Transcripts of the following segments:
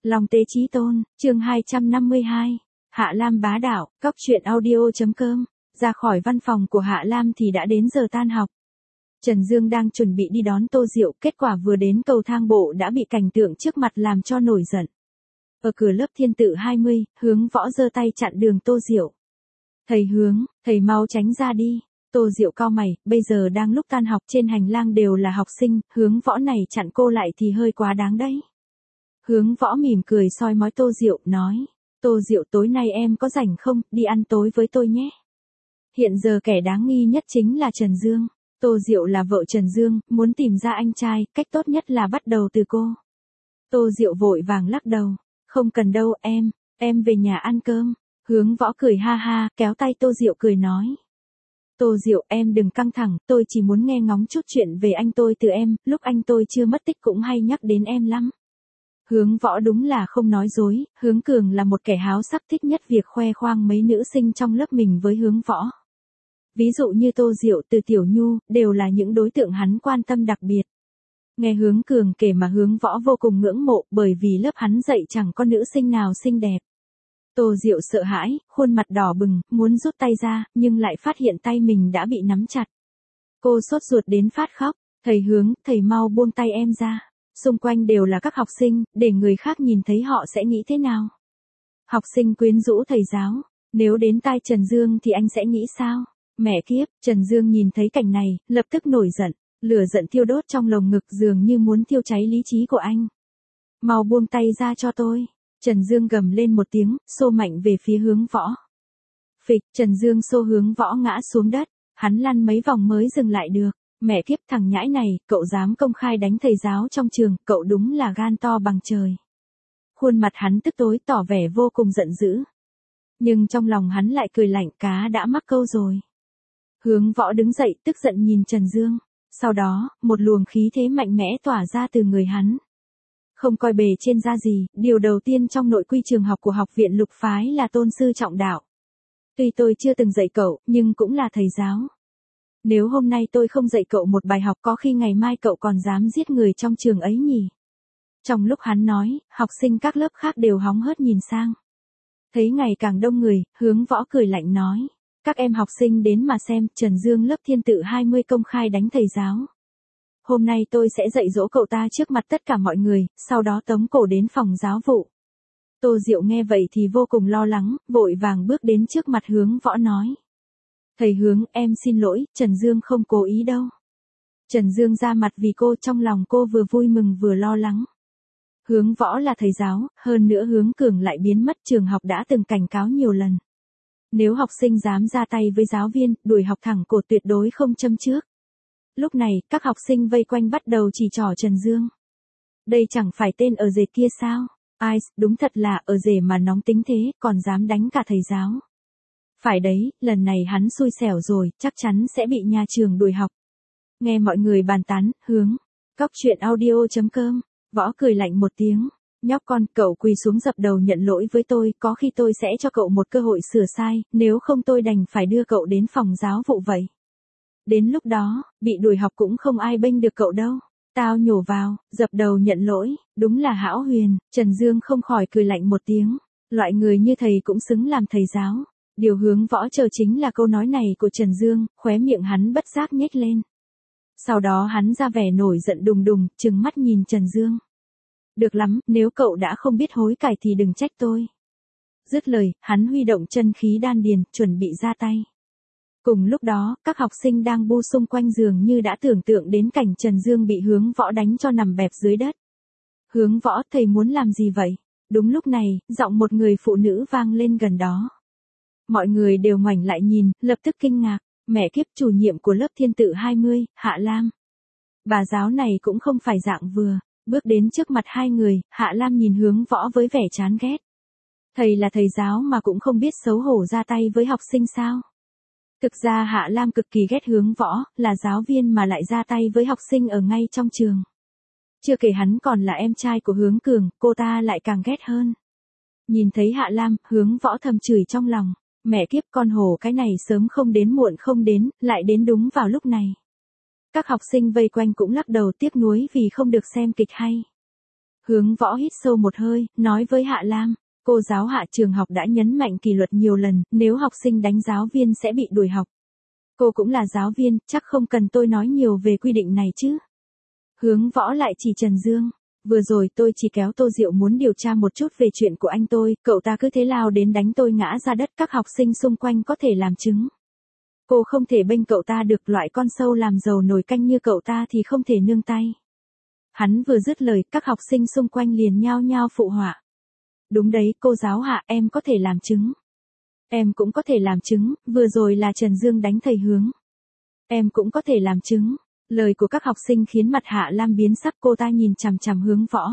Long tế chí tôn, chương 252. Hạ Lam bá đạo, cóc truyện audio.com. Ra khỏi văn phòng của Hạ Lam thì đã đến giờ tan học. Trần Dương đang chuẩn bị đi đón Tô Diệu, kết quả vừa đến cầu thang bộ đã bị cảnh tượng trước mặt làm cho nổi giận. Ở cửa lớp Thiên Tự 20, Hướng Võ giơ tay chặn đường Tô Diệu. Thầy Hướng, thầy mau tránh ra đi. Tô Diệu cau mày, bây giờ đang lúc tan học, trên hành lang đều là học sinh, Hướng Võ này chặn cô lại thì hơi quá đáng đấy. Hướng Võ mỉm cười soi mói Tô Diệu, nói, Tô Diệu tối nay em có rảnh không, đi ăn tối với tôi nhé. Hiện giờ kẻ đáng nghi nhất chính là Trần Dương. Tô Diệu là vợ Trần Dương, muốn tìm ra anh trai, cách tốt nhất là bắt đầu từ cô. Tô Diệu vội vàng lắc đầu, không cần đâu em về nhà ăn cơm. Hướng Võ cười ha ha, kéo tay Tô Diệu cười nói. Tô Diệu, em đừng căng thẳng, tôi chỉ muốn nghe ngóng chút chuyện về anh tôi từ em, lúc anh tôi chưa mất tích cũng hay nhắc đến em lắm. Hướng Võ đúng là không nói dối, Hướng Cường là một kẻ háo sắc, thích nhất việc khoe khoang mấy nữ sinh trong lớp mình với Hướng Võ. Ví dụ như Tô Diệu, Từ Tiểu Nhu, đều là những đối tượng hắn quan tâm đặc biệt. Nghe Hướng Cường kể mà Hướng Võ vô cùng ngưỡng mộ, bởi vì lớp hắn dạy chẳng có nữ sinh nào xinh đẹp. Tô Diệu sợ hãi, khuôn mặt đỏ bừng, muốn rút tay ra, nhưng lại phát hiện tay mình đã bị nắm chặt. Cô sốt ruột đến phát khóc, thầy Hướng, thầy mau buông tay em ra. Xung quanh đều là các học sinh, để người khác nhìn thấy họ sẽ nghĩ thế nào? Học sinh quyến rũ thầy giáo, nếu đến tai Trần Dương thì anh sẽ nghĩ sao? Mẹ kiếp, Trần Dương nhìn thấy cảnh này, lập tức nổi giận, lửa giận thiêu đốt trong lồng ngực dường như muốn thiêu cháy lý trí của anh. Mau buông tay ra cho tôi. Trần Dương gầm lên một tiếng, xô mạnh về phía Hướng Võ. Phịch, Trần Dương xô Hướng Võ ngã xuống đất, hắn lăn mấy vòng mới dừng lại được. Mẹ kiếp, thằng nhãi này, cậu dám công khai đánh thầy giáo trong trường, cậu đúng là gan to bằng trời. Khuôn mặt hắn tức tối tỏ vẻ vô cùng giận dữ. Nhưng trong lòng hắn lại cười lạnh, cá đã mắc câu rồi. Hướng Võ đứng dậy tức giận nhìn Trần Dương. Sau đó, một luồng khí thế mạnh mẽ tỏa ra từ người hắn. Không coi bề trên ra gì, điều đầu tiên trong nội quy trường học của học viện Lục Phái là tôn sư trọng đạo. Tuy tôi chưa từng dạy cậu, nhưng cũng là thầy giáo. Nếu hôm nay tôi không dạy cậu một bài học, có khi ngày mai cậu còn dám giết người trong trường ấy nhỉ? Trong lúc hắn nói, học sinh các lớp khác đều hóng hớt nhìn sang. Thấy ngày càng đông người, Hướng Võ cười lạnh nói. Các em học sinh đến mà xem, Trần Dương lớp Thiên Tự 20 công khai đánh thầy giáo. Hôm nay tôi sẽ dạy dỗ cậu ta trước mặt tất cả mọi người, sau đó tống cổ đến phòng giáo vụ. Tô Diệu nghe vậy thì vô cùng lo lắng, vội vàng bước đến trước mặt Hướng Võ nói. Thầy Hướng, em xin lỗi, Trần Dương không cố ý đâu. Trần Dương ra mặt vì cô, trong lòng cô vừa vui mừng vừa lo lắng. Hướng Võ là thầy giáo, hơn nữa Hướng Cường lại biến mất, trường học đã từng cảnh cáo nhiều lần. Nếu học sinh dám ra tay với giáo viên, đuổi học thẳng cổ, tuyệt đối không châm trước. Lúc này, các học sinh vây quanh bắt đầu chỉ trỏ Trần Dương. Đây chẳng phải tên ở rể kia sao? Ai, đúng thật là ở rể mà nóng tính thế, còn dám đánh cả thầy giáo. Phải đấy, lần này hắn xui xẻo rồi, chắc chắn sẽ bị nhà trường đuổi học. Nghe mọi người bàn tán, Hướng, cóc truyện audio.com, Võ cười lạnh một tiếng. Nhóc con, cậu quỳ xuống dập đầu nhận lỗi với tôi, có khi tôi sẽ cho cậu một cơ hội sửa sai, nếu không tôi đành phải đưa cậu đến phòng giáo vụ vậy. Đến lúc đó, bị đuổi học cũng không ai bênh được cậu đâu. Tao nhổ vào, dập đầu nhận lỗi, đúng là hão huyền. Trần Dương không khỏi cười lạnh một tiếng. Loại người như thầy cũng xứng làm thầy giáo. Điều Hướng Võ chờ chính là câu nói này của Trần Dương, khóe miệng hắn bất giác nhếch lên. Sau đó hắn ra vẻ nổi giận đùng đùng, trừng mắt nhìn Trần Dương. Được lắm, nếu cậu đã không biết hối cải thì đừng trách tôi. Dứt lời, hắn huy động chân khí đan điền, chuẩn bị ra tay. Cùng lúc đó, các học sinh đang bu xung quanh giường như đã tưởng tượng đến cảnh Trần Dương bị Hướng Võ đánh cho nằm bẹp dưới đất. Hướng Võ, thầy muốn làm gì vậy? Đúng lúc này, giọng một người phụ nữ vang lên gần đó. Mọi người đều ngoảnh lại nhìn, lập tức kinh ngạc. Mẹ kiếp, chủ nhiệm của lớp Thiên Tự 20, Hạ Lam. Bà giáo này cũng không phải dạng vừa. Bước đến trước mặt hai người, Hạ Lam nhìn Hướng Võ với vẻ chán ghét. Thầy là thầy giáo mà cũng không biết xấu hổ ra tay với học sinh sao? Thực ra Hạ Lam cực kỳ ghét Hướng Võ, là giáo viên mà lại ra tay với học sinh ở ngay trong trường. Chưa kể hắn còn là em trai của Hướng Cường, cô ta lại càng ghét hơn. Nhìn thấy Hạ Lam, Hướng Võ thầm chửi trong lòng. Mẹ kiếp, con hổ cái này sớm không đến muộn không đến, lại đến đúng vào lúc này. Các học sinh vây quanh cũng lắc đầu tiếc nuối vì không được xem kịch hay. Hướng Võ hít sâu một hơi, nói với Hạ Lam, cô giáo Hạ trường học đã nhấn mạnh kỷ luật nhiều lần, nếu học sinh đánh giáo viên sẽ bị đuổi học. Cô cũng là giáo viên, chắc không cần tôi nói nhiều về quy định này chứ. Hướng Võ lại chỉ Trần Dương. Vừa rồi tôi chỉ kéo Tô Diệu muốn điều tra một chút về chuyện của anh tôi, cậu ta cứ thế lao đến đánh tôi ngã ra đất, các học sinh xung quanh có thể làm chứng. Cô không thể bênh cậu ta được, loại con sâu làm dầu nồi canh như cậu ta thì không thể nương tay. Hắn vừa dứt lời, các học sinh xung quanh liền nhao nhao phụ họa. Đúng đấy, cô giáo Hạ, em có thể làm chứng. Em cũng có thể làm chứng, vừa rồi là Trần Dương đánh thầy Hướng. Em cũng có thể làm chứng. Lời của các học sinh khiến mặt Hạ Lam biến sắc, cô ta nhìn chằm chằm Hướng Võ.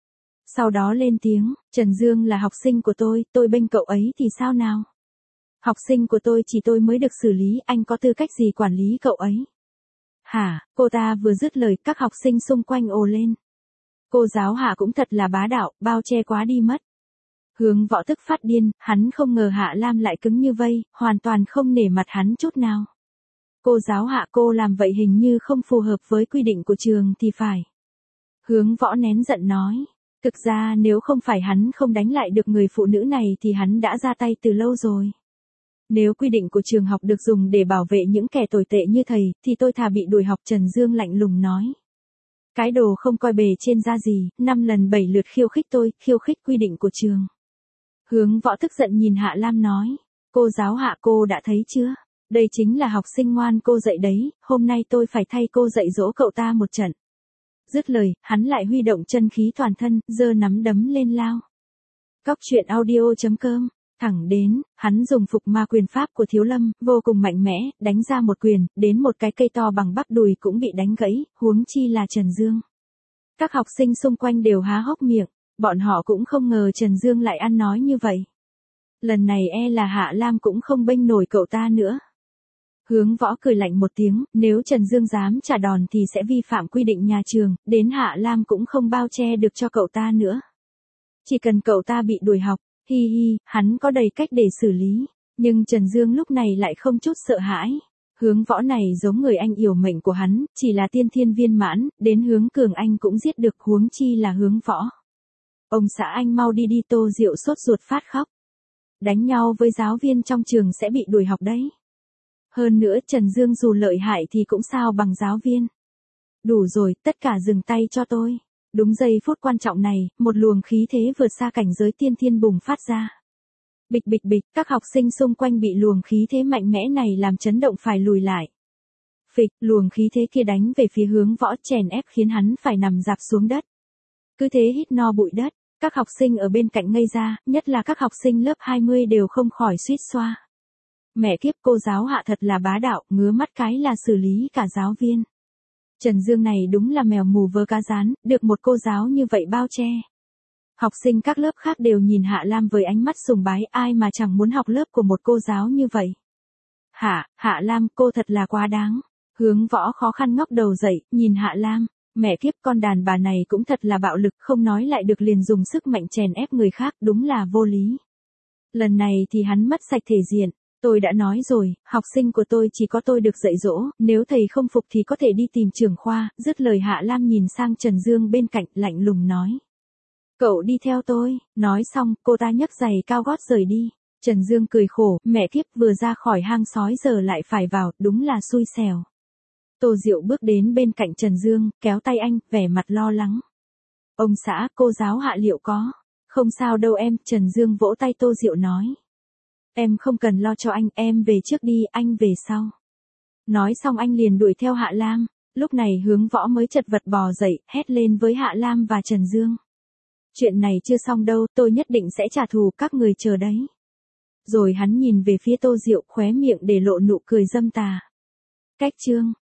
Sau đó lên tiếng, Trần Dương là học sinh của tôi bênh cậu ấy thì sao nào? Học sinh của tôi chỉ tôi mới được xử lý, anh có tư cách gì quản lý cậu ấy? Hả, cô ta vừa dứt lời, các học sinh xung quanh ồ lên. Cô giáo Hạ cũng thật là bá đạo, bao che quá đi mất. Hướng Võ tức phát điên, hắn không ngờ Hạ Lam lại cứng như vây, hoàn toàn không nể mặt hắn chút nào. Cô giáo Hạ, cô làm vậy hình như không phù hợp với quy định của trường thì phải. Hướng Võ nén giận nói. Thực ra nếu không phải hắn không đánh lại được người phụ nữ này thì hắn đã ra tay từ lâu rồi. Nếu quy định của trường học được dùng để bảo vệ những kẻ tồi tệ như thầy, thì tôi thà bị đuổi học, Trần Dương lạnh lùng nói. Cái đồ không coi bề trên da gì, 5 lần 7 lượt khiêu khích tôi, khiêu khích quy định của trường. Hướng Võ tức giận nhìn Hạ Lam nói. Cô giáo Hạ, cô đã thấy chưa? Đây chính là học sinh ngoan cô dạy đấy, hôm nay tôi phải thay cô dạy dỗ cậu ta một trận. Dứt lời, hắn lại huy động chân khí toàn thân, giơ nắm đấm lên lao. Cóc truyện audio.com. Thẳng đến, hắn dùng phục ma quyền pháp của Thiếu Lâm, vô cùng mạnh mẽ, đánh ra một quyền, đến một cái cây to bằng bắp đùi cũng bị đánh gãy, huống chi là Trần Dương. Các học sinh xung quanh đều há hốc miệng, bọn họ cũng không ngờ Trần Dương lại ăn nói như vậy. Lần này e là Hạ Lam cũng không bênh nổi cậu ta nữa. Hướng Võ cười lạnh một tiếng, nếu Trần Dương dám trả đòn thì sẽ vi phạm quy định nhà trường, đến Hạ Lam cũng không bao che được cho cậu ta nữa. Chỉ cần cậu ta bị đuổi học, hi hi, hắn có đầy cách để xử lý, nhưng Trần Dương lúc này lại không chút sợ hãi. Hướng Võ này giống người anh yểu mệnh của hắn, chỉ là tiên thiên viên mãn, đến Hướng Cường anh cũng giết được, huống chi là Hướng Võ. Ông xã anh mau đi đi, Tô Diệu sốt ruột phát khóc. Đánh nhau với giáo viên trong trường sẽ bị đuổi học đấy. Hơn nữa Trần Dương dù lợi hại thì cũng sao bằng giáo viên. Đủ rồi, tất cả dừng tay cho tôi. Đúng giây phút quan trọng này, một luồng khí thế vượt xa cảnh giới tiên thiên bùng phát ra. Bịch bịch bịch, các học sinh xung quanh bị luồng khí thế mạnh mẽ này làm chấn động phải lùi lại. Phịch, luồng khí thế kia đánh về phía Hướng Võ, chèn ép khiến hắn phải nằm rạp xuống đất. Cứ thế hít no bụi đất, các học sinh ở bên cạnh ngây ra, nhất là các học sinh lớp 20 đều không khỏi suýt xoa. Mẹ kiếp, cô giáo Hạ thật là bá đạo, ngứa mắt cái là xử lý cả giáo viên. Trần Dương này đúng là mèo mù vớ cá rán, được một cô giáo như vậy bao che. Học sinh các lớp khác đều nhìn Hạ Lam với ánh mắt sùng bái, ai mà chẳng muốn học lớp của một cô giáo như vậy. Hạ Lam, cô thật là quá đáng. Hướng Võ khó khăn ngóc đầu dậy, nhìn Hạ Lam. Mẹ kiếp, con đàn bà này cũng thật là bạo lực, không nói lại được liền dùng sức mạnh chèn ép người khác, đúng là vô lý. Lần này thì hắn mất sạch thể diện. Tôi đã nói rồi, học sinh của tôi chỉ có tôi được dạy dỗ, nếu thầy không phục thì có thể đi tìm trưởng khoa. Dứt lời Hạ Lam nhìn sang Trần Dương bên cạnh, lạnh lùng nói. Cậu đi theo tôi. Nói xong, cô ta nhấc giày cao gót rời đi. Trần Dương cười khổ, mẹ kiếp, vừa ra khỏi hang sói giờ lại phải vào, đúng là xui xẻo. Tô Diệu bước đến bên cạnh Trần Dương, kéo tay anh, vẻ mặt lo lắng. Ông xã, cô giáo Hạ liệu có? Không sao đâu em, Trần Dương vỗ tay Tô Diệu nói. Em không cần lo cho anh, em về trước đi, anh về sau. Nói xong anh liền đuổi theo Hạ Lam, lúc này Hướng Võ mới chật vật bò dậy, hét lên với Hạ Lam và Trần Dương. Chuyện này chưa xong đâu, tôi nhất định sẽ trả thù, các người chờ đấy. Rồi hắn nhìn về phía Tô Diệu, khóe miệng để lộ nụ cười dâm tà. Cách chương